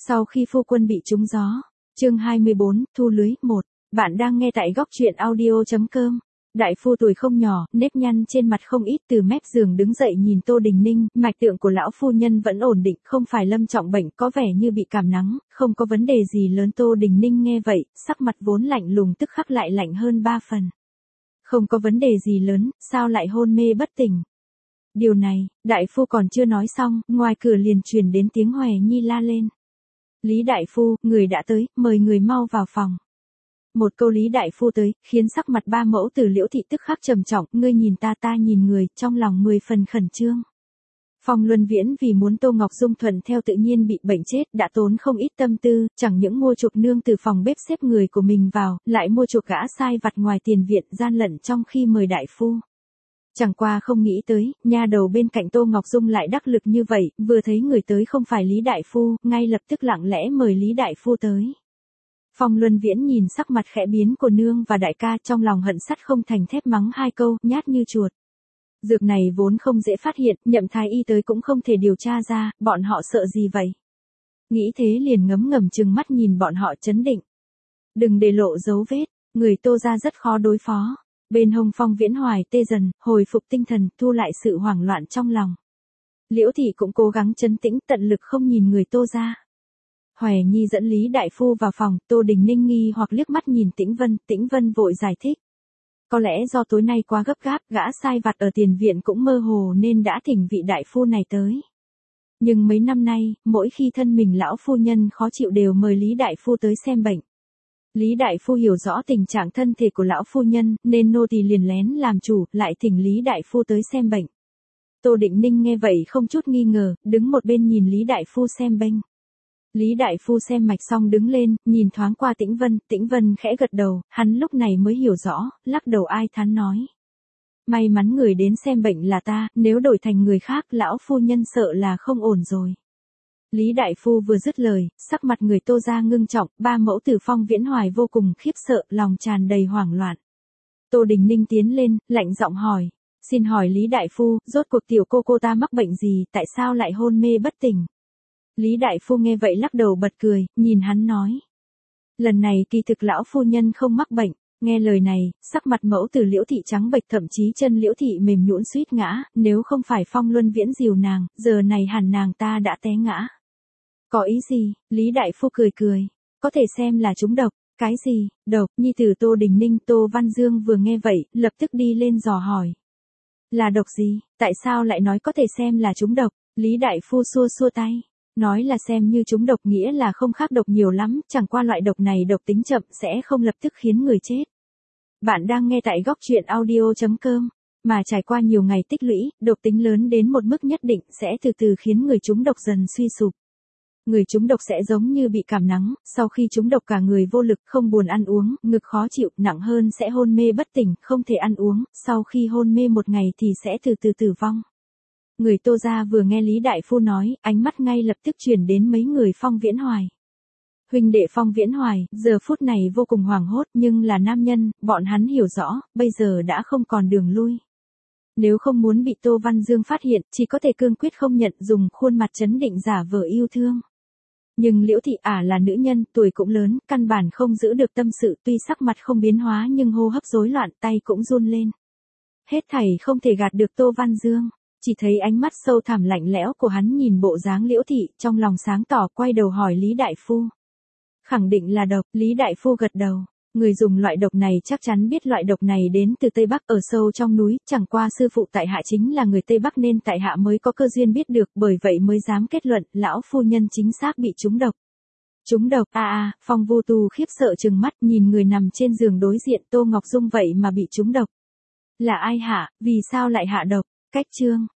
Sau khi phu quân bị trúng gió. Chương 24, thu lưới 1. Bạn đang nghe tại góc truyện audio.com. Đại phu tuổi không nhỏ, nếp nhăn trên mặt không ít, từ mép giường đứng dậy nhìn Tô Đình Ninh, mạch tượng của lão phu nhân vẫn ổn định, không phải lâm trọng bệnh, có vẻ như bị cảm nắng, không có vấn đề gì lớn. Tô Đình Ninh nghe vậy, sắc mặt vốn lạnh lùng tức khắc lại lạnh hơn 3 phần. Không có vấn đề gì lớn, sao lại hôn mê bất tỉnh? Điều này, đại phu còn chưa nói xong, ngoài cửa liền truyền đến tiếng Hoè Nhi la lên. Lý đại phu, người đã tới, mời người mau vào phòng. Một câu Lý đại phu tới, khiến sắc mặt ba mẫu tử Liễu thị tức khắc trầm trọng, ngươi nhìn ta ta nhìn người, trong lòng 10 phần khẩn trương. Phong Luân Viễn vì muốn Tô Ngọc Dung thuận theo tự nhiên bị bệnh chết, đã tốn không ít tâm tư, chẳng những mua chuộc nương từ phòng bếp xếp người của mình vào, lại mua chuộc gã sai vặt ngoài tiền viện gian lận trong khi mời đại phu. Chẳng qua không nghĩ tới, nha đầu bên cạnh Tô Ngọc Dung lại đắc lực như vậy, vừa thấy người tới không phải Lý đại phu, ngay lập tức lặng lẽ mời Lý đại phu tới. Phong Luân Viễn nhìn sắc mặt khẽ biến của nương và đại ca, trong lòng hận sắt không thành thép mắng hai câu, nhát như chuột. Dược này vốn không dễ phát hiện, Nhậm thái y tới cũng không thể điều tra ra, bọn họ sợ gì vậy? Nghĩ thế liền ngấm ngầm trừng mắt nhìn bọn họ trấn định. Đừng để lộ dấu vết, người Tô gia rất khó đối phó. Bên hông Phong Viễn Hoài tê dần, hồi phục tinh thần, thu lại sự hoảng loạn trong lòng. Liễu thị cũng cố gắng trấn tĩnh, tận lực không nhìn người Tô gia. Hoè Nhi dẫn Lý đại phu vào phòng, Tô Đình Ninh nghi hoặc liếc mắt nhìn Tĩnh Vân vội giải thích. Có lẽ do tối nay quá gấp gáp, gã sai vặt ở tiền viện cũng mơ hồ nên đã thỉnh vị đại phu này tới. Nhưng mấy năm nay, mỗi khi thân mình lão phu nhân khó chịu đều mời Lý đại phu tới xem bệnh. Lý đại phu hiểu rõ tình trạng thân thể của lão phu nhân, nên nô tỳ liền lén làm chủ, lại thỉnh Lý đại phu tới xem bệnh. Tô Định Ninh nghe vậy không chút nghi ngờ, đứng một bên nhìn Lý đại phu xem bệnh. Lý đại phu xem mạch xong đứng lên, nhìn thoáng qua Tĩnh Vân khẽ gật đầu, hắn lúc này mới hiểu rõ, lắc đầu ai thán nói. May mắn người đến xem bệnh là ta, nếu đổi thành người khác lão phu nhân sợ là không ổn rồi. Lý đại phu vừa dứt lời, sắc mặt người Tô gia ngưng trọng, ba mẫu tử Phong Viễn Hoài vô cùng khiếp sợ, lòng tràn đầy hoảng loạn. Tô Đình Ninh tiến lên, lạnh giọng hỏi, xin hỏi Lý đại phu, rốt cuộc tiểu cô ta mắc bệnh gì, tại sao lại hôn mê bất tỉnh? Lý đại phu nghe vậy lắc đầu bật cười, nhìn hắn nói. Lần này kỳ thực lão phu nhân không mắc bệnh. Nghe lời này, sắc mặt mẫu tử Liễu thị trắng bệch, thậm chí chân Liễu thị mềm nhũn suýt ngã, nếu không phải Phong Luân Viễn dìu nàng, giờ này hẳn nàng ta đã té ngã. Có ý gì? Lý đại phu cười, có thể xem là trúng độc. Cái gì? Độc? Nhi tử Tô Đình Ninh, Tô Văn Dương vừa nghe vậy, lập tức đi lên dò hỏi. Là độc gì? Tại sao lại nói có thể xem là trúng độc? Lý đại phu xua tay. Nói là xem như trúng độc nghĩa là không khác độc nhiều lắm, chẳng qua loại độc này độc tính chậm sẽ không lập tức khiến người chết. Bạn đang nghe tại góc truyện audio.com, mà trải qua nhiều ngày tích lũy, độc tính lớn đến một mức nhất định sẽ từ từ khiến người trúng độc dần suy sụp. Người trúng độc sẽ giống như bị cảm nắng, sau khi trúng độc cả người vô lực, không buồn ăn uống, ngực khó chịu, nặng hơn sẽ hôn mê bất tỉnh, không thể ăn uống, sau khi hôn mê một ngày thì sẽ từ từ tử vong. Người Tô gia vừa nghe Lý đại phu nói, ánh mắt ngay lập tức chuyển đến mấy người Phong Viễn Hoài. Huynh đệ Phong Viễn Hoài, giờ phút này vô cùng hoảng hốt, nhưng là nam nhân, bọn hắn hiểu rõ, bây giờ đã không còn đường lui. Nếu không muốn bị Tô Văn Dương phát hiện, chỉ có thể cương quyết không nhận, dùng khuôn mặt trấn định giả vờ yêu thương. Nhưng Liễu thị là nữ nhân, tuổi cũng lớn, căn bản không giữ được tâm sự, tuy sắc mặt không biến hóa nhưng hô hấp rối loạn, tay cũng run lên. Hết thảy không thể gạt được Tô Văn Dương. Chỉ thấy ánh mắt sâu thẳm lạnh lẽo của hắn nhìn bộ dáng Liễu thị, trong lòng sáng tỏ, quay đầu hỏi Lý đại phu. Khẳng định là độc. Lý đại phu gật đầu. Người dùng loại độc này chắc chắn biết loại độc này đến từ Tây Bắc ở sâu trong núi, chẳng qua sư phụ tại hạ chính là người Tây Bắc nên tại hạ mới có cơ duyên biết được, bởi vậy mới dám kết luận, lão phu nhân chính xác bị trúng độc. Trúng độc? Phong Vô Tu khiếp sợ trừng mắt nhìn người nằm trên giường đối diện Tô Ngọc Dung vậy mà bị trúng độc. Là ai hạ, vì sao lại hạ độc? Cách chương.